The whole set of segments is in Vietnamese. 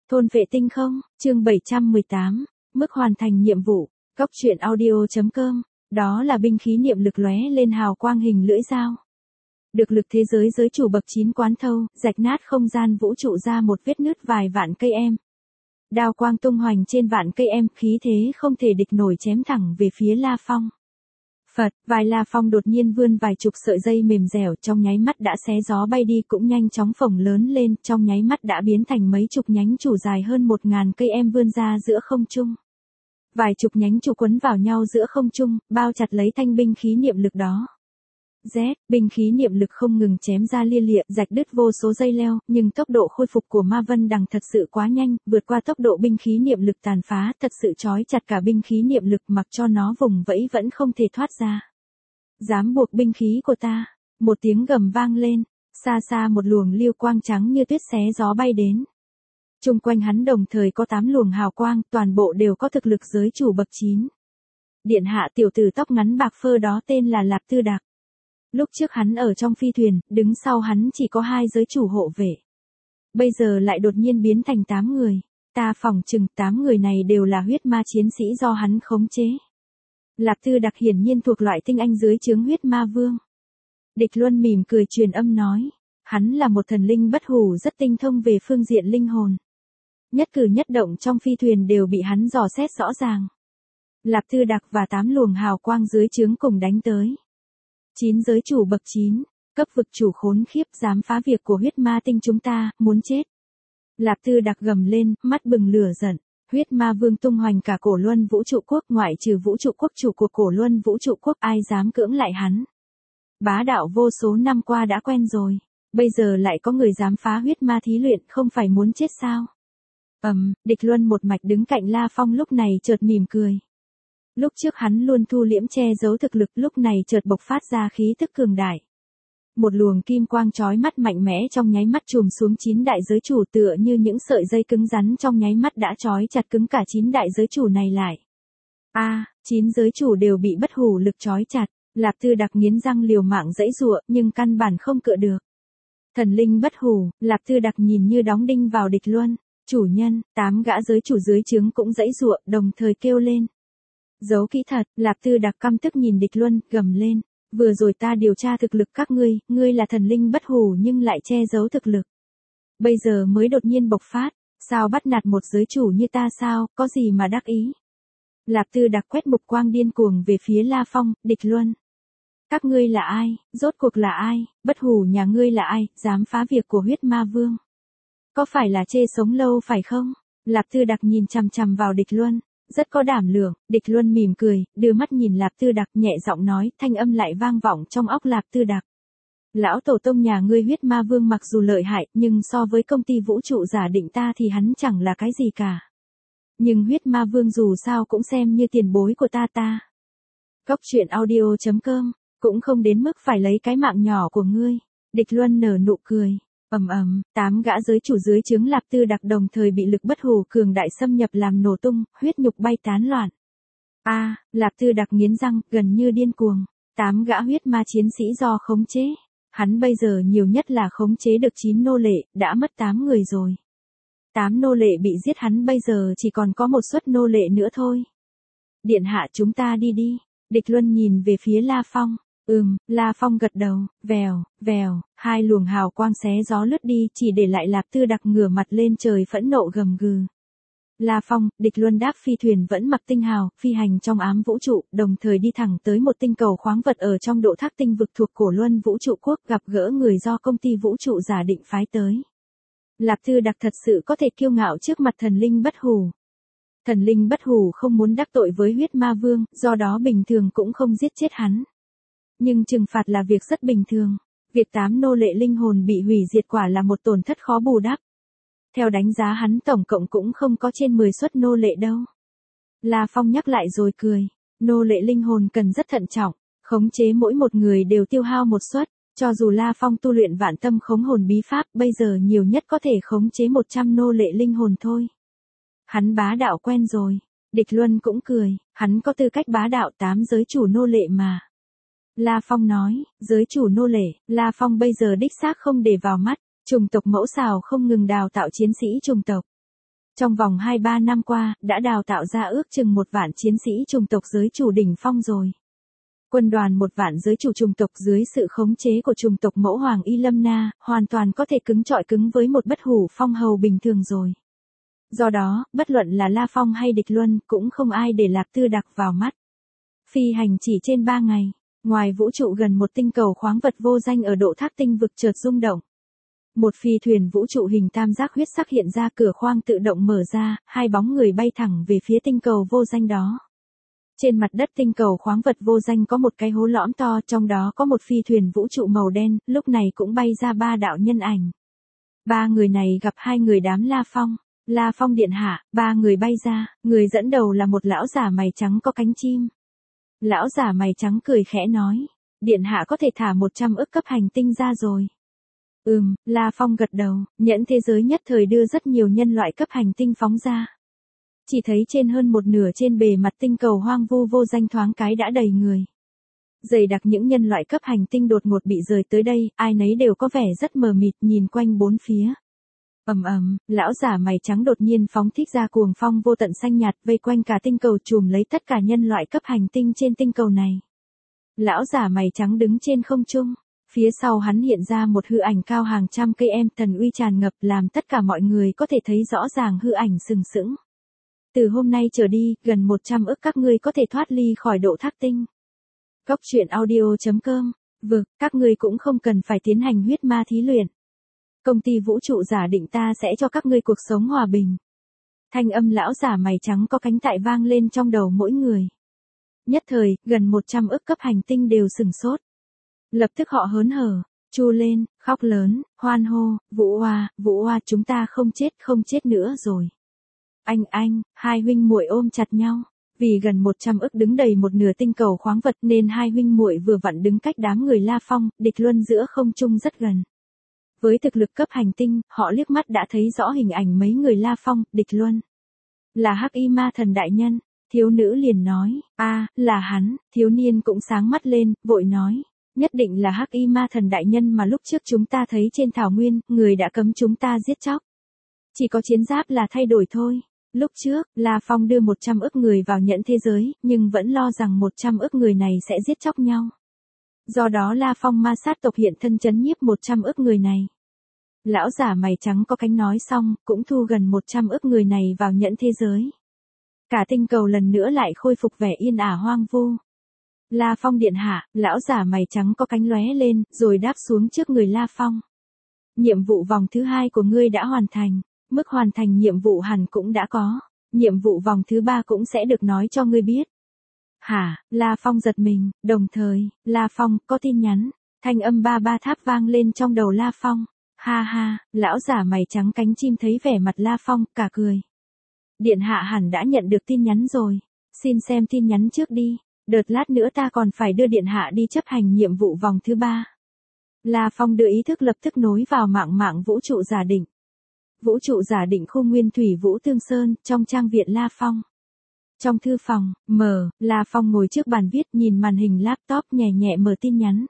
Thôn vệ tinh không, chương 718, mức hoàn thành nhiệm vụ, Cóc truyện audio.com, đó là binh khí niệm lực lóe lên hào quang hình lưỡi dao. Được lực thế giới giới chủ bậc 9 quán thâu, rạch nát không gian vũ trụ ra một vết nứt vài vạn cây em. Đao quang tung hoành trên vạn cây em, khí thế không thể địch nổi chém thẳng về phía La Phong. Phật, vài La Phong đột nhiên vươn vài chục sợi dây mềm dẻo, trong nháy mắt đã xé gió bay đi, cũng nhanh chóng phồng lớn lên, trong nháy mắt đã biến thành mấy chục nhánh chủ dài hơn 1000 cây em vươn ra giữa không trung. Vài chục nhánh chủ quấn vào nhau giữa không trung, bao chặt lấy thanh binh khí niệm lực đó. Binh khí niệm lực không ngừng chém ra lia lịa, rạch đứt vô số dây leo, nhưng tốc độ khôi phục của Ma Vân Đằng thật sự quá nhanh, vượt qua tốc độ binh khí niệm lực tàn phá, thật sự trói chặt cả binh khí niệm lực, mặc cho nó vùng vẫy vẫn không thể thoát ra. Dám buộc binh khí của ta, một tiếng gầm vang lên, xa xa một luồng lưu quang trắng như tuyết xé gió bay đến. Chung quanh hắn đồng thời có 8 luồng hào quang, toàn bộ đều có thực lực giới chủ bậc 9. Điện hạ tiểu tử tóc ngắn bạc phơ đó tên là Lạp Tư Đạc. Lúc trước hắn ở trong phi thuyền, đứng sau hắn chỉ có 2 giới chủ hộ vệ. Bây giờ lại đột nhiên biến thành 8 người. Ta phỏng chừng 8 người này đều là huyết ma chiến sĩ do hắn khống chế. Lạp Tư Đạc hiển nhiên thuộc loại tinh anh dưới trướng huyết ma vương. Địch Luân mỉm cười truyền âm nói. Hắn là một thần linh bất hủ rất tinh thông về phương diện linh hồn. Nhất cử nhất động trong phi thuyền đều bị hắn dò xét rõ ràng. Lạp Tư Đạc và 8 luồng hào quang dưới trướng cùng đánh tới. 9 giới chủ bậc 9, cấp vực chủ khốn khiếp, dám phá việc của huyết ma tinh chúng ta, muốn chết. Lạp Tư Đạc gầm lên, mắt bừng lửa giận. Huyết ma vương tung hoành cả cổ luân vũ trụ quốc, ngoại trừ vũ trụ quốc chủ của cổ luân vũ trụ quốc, ai dám cưỡng lại hắn. Bá đạo vô số năm qua đã quen rồi, bây giờ lại có người dám phá huyết ma thí luyện, không phải muốn chết sao? Địch Luân một mạch đứng cạnh La Phong lúc này chợt mỉm cười. Lúc trước hắn luôn thu liễm che giấu thực lực, lúc này chợt bộc phát ra khí tức cường đại. Một luồng kim quang chói mắt mạnh mẽ trong nháy mắt trùm xuống 9 đại giới chủ, tựa như những sợi dây cứng rắn trong nháy mắt đã chói chặt cứng cả 9 đại giới chủ này lại. 9 giới chủ đều bị bất hủ lực chói chặt, Lạp Tư Đạc nghiến răng liều mạng giãy giụa, nhưng căn bản không cựa được. Thần linh bất hủ, Lạp Tư Đạc nhìn như đóng đinh vào Địch Luân. Chủ nhân, 8 gã giới chủ dưới trướng cũng giãy giụa, đồng thời kêu lên. Giấu kỹ thật, Lạp Tư Đạc căm tức nhìn Địch Luân, gầm lên. Vừa rồi ta điều tra thực lực các ngươi là thần linh bất hủ nhưng lại che giấu thực lực. Bây giờ mới đột nhiên bộc phát, sao bắt nạt một giới chủ như ta sao, có gì mà đắc ý. Lạp Tư Đạc quét mục quang điên cuồng về phía La Phong, Địch Luân. Các ngươi là ai, rốt cuộc là ai, bất hủ nhà ngươi là ai, dám phá việc của huyết ma vương. Có phải là chê sống lâu phải không? Lạp Tư Đạc nhìn chằm chằm vào Địch Luân. Rất có đảm lượng, Địch Luân mỉm cười, đưa mắt nhìn Lạp Tư Đạc, nhẹ giọng nói, thanh âm lại vang vọng trong óc Lạp Tư Đạc. Lão tổ tông nhà ngươi huyết ma vương mặc dù lợi hại, nhưng so với công ty vũ trụ giả định ta thì hắn chẳng là cái gì cả. Nhưng huyết ma vương dù sao cũng xem như tiền bối của ta. Cóc truyện audio.com, cũng không đến mức phải lấy cái mạng nhỏ của ngươi. Địch Luân nở nụ cười. 8 gã giới chủ dưới trướng Lạp Tư Đạc đồng thời bị lực bất hủ cường đại xâm nhập làm nổ tung, huyết nhục bay tán loạn. Lạp Tư Đạc nghiến răng, gần như điên cuồng. 8 gã huyết ma chiến sĩ do khống chế. Hắn bây giờ nhiều nhất là khống chế được 9 nô lệ, đã mất 8 người rồi. 8 nô lệ bị giết, hắn bây giờ chỉ còn có một suất nô lệ nữa thôi. Điện hạ chúng ta đi. Địch Luân nhìn về phía La Phong. La Phong gật đầu, vèo, 2 luồng hào quang xé gió lướt đi, chỉ để lại Lạp Tư Đạc ngửa mặt lên trời phẫn nộ gầm gừ. La Phong, Địch Luân đáp phi thuyền vẫn mặc tinh hào, phi hành trong ám vũ trụ, đồng thời đi thẳng tới một tinh cầu khoáng vật ở trong độ thác tinh vực thuộc cổ luân vũ trụ quốc, gặp gỡ người do công ty vũ trụ giả định phái tới. Lạp Tư Đạc thật sự có thể kiêu ngạo trước mặt thần linh bất hủ. Thần linh bất hủ không muốn đắc tội với huyết ma vương, do đó bình thường cũng không giết chết hắn. Nhưng trừng phạt là việc rất bình thường. Việc 8 nô lệ linh hồn bị hủy diệt quả là một tổn thất khó bù đắp. Theo đánh giá hắn tổng cộng cũng không có trên 10 suất nô lệ đâu. La Phong nhắc lại rồi cười. Nô lệ linh hồn cần rất thận trọng, khống chế mỗi một người đều tiêu hao một suất. Cho dù La Phong tu luyện vạn tâm khống hồn bí pháp, bây giờ nhiều nhất có thể khống chế 100 nô lệ linh hồn thôi. Hắn bá đạo quen rồi. Địch Luân cũng cười, hắn có tư cách bá đạo 8 giới chủ nô lệ mà. La Phong nói, giới chủ nô lệ, La Phong bây giờ đích xác không để vào mắt, chủng tộc mẫu xào không ngừng đào tạo chiến sĩ chủng tộc. Trong vòng 2-3 năm qua, đã đào tạo ra ước chừng 1 vạn chiến sĩ chủng tộc giới chủ đỉnh phong rồi. Quân đoàn 1 vạn giới chủ chủng tộc dưới sự khống chế của chủng tộc mẫu hoàng Y Lâm Na, hoàn toàn có thể cứng chọi cứng với một bất hủ phong hầu bình thường rồi. Do đó, bất luận là La Phong hay Địch Luân, cũng không ai để Lạc Tư Đặc vào mắt. Phi hành chỉ trên 3 ngày, ngoài vũ trụ gần một tinh cầu khoáng vật vô danh ở độ thác tinh vực chợt rung động. Một phi thuyền vũ trụ hình tam giác huyết sắc hiện ra, cửa khoang tự động mở ra, 2 bóng người bay thẳng về phía tinh cầu vô danh đó. Trên mặt đất tinh cầu khoáng vật vô danh có một cái hố lõm to, trong đó có một phi thuyền vũ trụ màu đen, lúc này cũng bay ra 3 đạo nhân ảnh. 3 người này gặp 2 người đám La Phong. La Phong điện hạ, 3 người bay ra, người dẫn đầu là một lão giả mày trắng có cánh chim. Lão giả mày trắng cười khẽ nói, điện hạ có thể thả 100 ức cấp hành tinh ra rồi. La Phong gật đầu, nhẫn thế giới nhất thời đưa rất nhiều nhân loại cấp hành tinh phóng ra. Chỉ thấy trên hơn một nửa trên bề mặt tinh cầu hoang vu vô danh thoáng cái đã đầy người. Dày đặc những nhân loại cấp hành tinh đột ngột bị rời tới đây, ai nấy đều có vẻ rất mờ mịt nhìn quanh bốn phía. Lão giả mày trắng đột nhiên phóng thích ra cuồng phong vô tận xanh nhạt vây quanh cả tinh cầu trùm lấy tất cả nhân loại cấp hành tinh trên tinh cầu này. Lão giả mày trắng đứng trên không trung, phía sau hắn hiện ra một hư ảnh cao hàng trăm cây em, thần uy tràn ngập làm tất cả mọi người có thể thấy rõ ràng hư ảnh sừng sững. Từ hôm nay trở đi, gần 100 ức các ngươi có thể thoát ly khỏi độ thác tinh. Cốc truyện audio.com, các ngươi cũng không cần phải tiến hành huyết ma thí luyện. Công ty vũ trụ giả định ta sẽ cho các ngươi cuộc sống hòa bình. Thanh âm lão giả mày trắng có cánh tại vang lên trong đầu mỗi người. Nhất thời, gần 100 ức cấp hành tinh đều sửng sốt. Lập tức họ hớn hở, chu lên, khóc lớn, hoan hô, Vũ Oa, chúng ta không chết nữa rồi. Anh, 2 huynh muội ôm chặt nhau. Vì gần 100 ức đứng đầy một nửa tinh cầu khoáng vật nên 2 huynh muội vừa vặn đứng cách đám người La Phong, Địch Luân giữa không trung rất gần. Với thực lực cấp hành tinh, họ liếc mắt đã thấy rõ hình ảnh mấy người La Phong, Địch Luân. Là Hắc Y Ma Thần đại nhân, thiếu nữ liền nói, là hắn, thiếu niên cũng sáng mắt lên, vội nói, nhất định là Hắc Y Ma Thần đại nhân mà lúc trước chúng ta thấy trên thảo nguyên, người đã cấm chúng ta giết chóc. Chỉ có chiến giáp là thay đổi thôi. Lúc trước, La Phong đưa 100 ức người vào nhẫn thế giới, nhưng vẫn lo rằng 100 ức người này sẽ giết chóc nhau. Do đó La Phong ma sát tộc hiện thân trấn nhiếp 100 ức người này. Lão giả mày trắng có cánh nói xong, cũng thu gần 100 ức người này vào nhẫn thế giới. Cả tinh cầu lần nữa lại khôi phục vẻ yên ả hoang vu. La Phong điện hạ, lão giả mày trắng có cánh lóe lên, rồi đáp xuống trước người La Phong. Nhiệm vụ vòng thứ 2 của ngươi đã hoàn thành. Mức hoàn thành nhiệm vụ hẳn cũng đã có. Nhiệm vụ vòng thứ 3 cũng sẽ được nói cho ngươi biết. Hả? La Phong giật mình, đồng thời, La Phong, có tin nhắn. Thanh âm ba tháp vang lên trong đầu La Phong. Ha, lão giả mày trắng cánh chim thấy vẻ mặt La Phong, cả cười. Điện hạ hẳn đã nhận được tin nhắn rồi. Xin xem tin nhắn trước đi. Đợt lát nữa ta còn phải đưa điện hạ đi chấp hành nhiệm vụ vòng thứ 3. La Phong đưa ý thức lập tức nối vào mạng vũ trụ giả định. Vũ trụ giả định khu nguyên thủy Vũ Tương Sơn, trong trang viện La Phong. Trong thư phòng, La Phong ngồi trước bàn viết nhìn màn hình laptop nhẹ mở tin nhắn.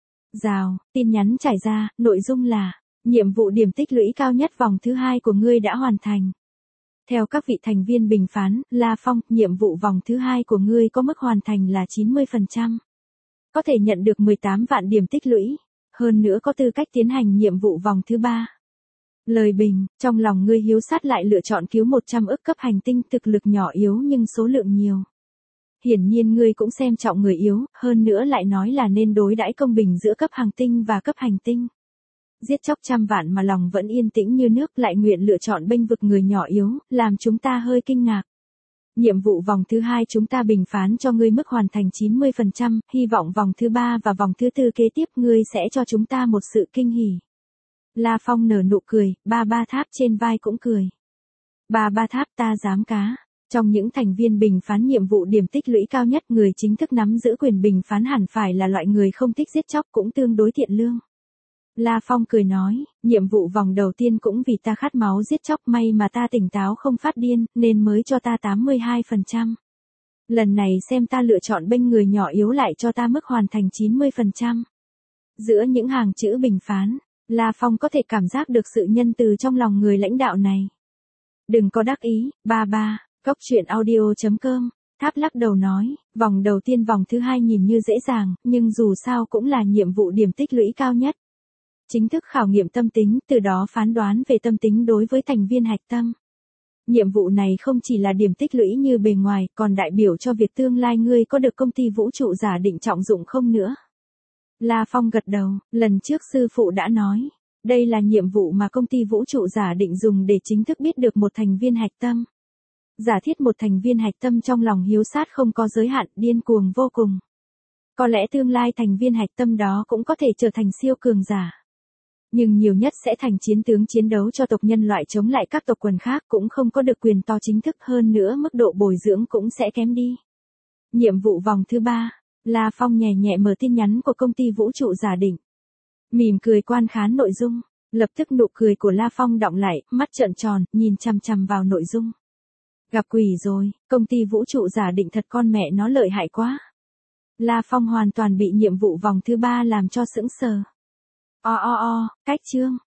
Rào, tin nhắn trải ra, nội dung là, nhiệm vụ điểm tích lũy cao nhất vòng thứ 2 của ngươi đã hoàn thành. Theo các vị thành viên bình phán, La Phong, nhiệm vụ vòng thứ 2 của ngươi có mức hoàn thành là 90%. Có thể nhận được 18 vạn điểm tích lũy, hơn nữa có tư cách tiến hành nhiệm vụ vòng thứ 3. Lời bình, trong lòng ngươi hiếu sát lại lựa chọn cứu 100 ức cấp hành tinh, thực lực nhỏ yếu nhưng số lượng nhiều. Hiển nhiên ngươi cũng xem trọng người yếu, hơn nữa lại nói là nên đối đãi công bình giữa cấp hành tinh và cấp hành tinh. Giết chóc trăm vạn mà lòng vẫn yên tĩnh như nước, lại nguyện lựa chọn bênh vực người nhỏ yếu, làm chúng ta hơi kinh ngạc. Nhiệm vụ vòng thứ 2 chúng ta bình phán cho ngươi mức hoàn thành 90%, hy vọng vòng thứ 3 và vòng thứ 4 kế tiếp ngươi sẽ cho chúng ta một sự kinh hỉ. La Phong nở nụ cười, ba tháp trên vai cũng cười. Ba tháp ta dám cá. Trong những thành viên bình phán nhiệm vụ điểm tích lũy cao nhất, người chính thức nắm giữ quyền bình phán hẳn phải là loại người không thích giết chóc cũng tương đối thiện lương. La Phong cười nói, nhiệm vụ vòng đầu tiên cũng vì ta khát máu giết chóc, may mà ta tỉnh táo không phát điên, nên mới cho ta 82%. Lần này xem ta lựa chọn bênh người nhỏ yếu lại cho ta mức hoàn thành 90%. Giữa những hàng chữ bình phán, La Phong có thể cảm giác được sự nhân từ trong lòng người lãnh đạo này. Đừng có đắc ý, ba ba. Cốc truyện audio.com. Tháp lắc đầu nói, vòng đầu tiên vòng thứ hai nhìn như dễ dàng, nhưng dù sao cũng là nhiệm vụ điểm tích lũy cao nhất. Chính thức khảo nghiệm tâm tính, từ đó phán đoán về tâm tính đối với thành viên hạch tâm. Nhiệm vụ này không chỉ là điểm tích lũy như bề ngoài, còn đại biểu cho việc tương lai ngươi có được công ty vũ trụ giả định trọng dụng không nữa. La Phong gật đầu, lần trước sư phụ đã nói, đây là nhiệm vụ mà công ty vũ trụ giả định dùng để chính thức biết được một thành viên hạch tâm. Giả thiết một thành viên hạch tâm trong lòng hiếu sát không có giới hạn, điên cuồng vô cùng. Có lẽ tương lai thành viên hạch tâm đó cũng có thể trở thành siêu cường giả. Nhưng nhiều nhất sẽ thành chiến tướng chiến đấu cho tộc nhân loại chống lại các tộc quần khác, cũng không có được quyền to chính thức, hơn nữa mức độ bồi dưỡng cũng sẽ kém đi. Nhiệm vụ vòng thứ 3, La Phong nhẹ nhẹ mở tin nhắn của công ty vũ trụ giả định. Mỉm cười quan khán nội dung, lập tức nụ cười của La Phong đọng lại, mắt trợn tròn, nhìn chằm chằm vào nội dung. Gặp quỷ rồi, công ty vũ trụ giả định thật con mẹ nó lợi hại quá. La Phong hoàn toàn bị nhiệm vụ vòng thứ 3 làm cho sững sờ. Cách chương.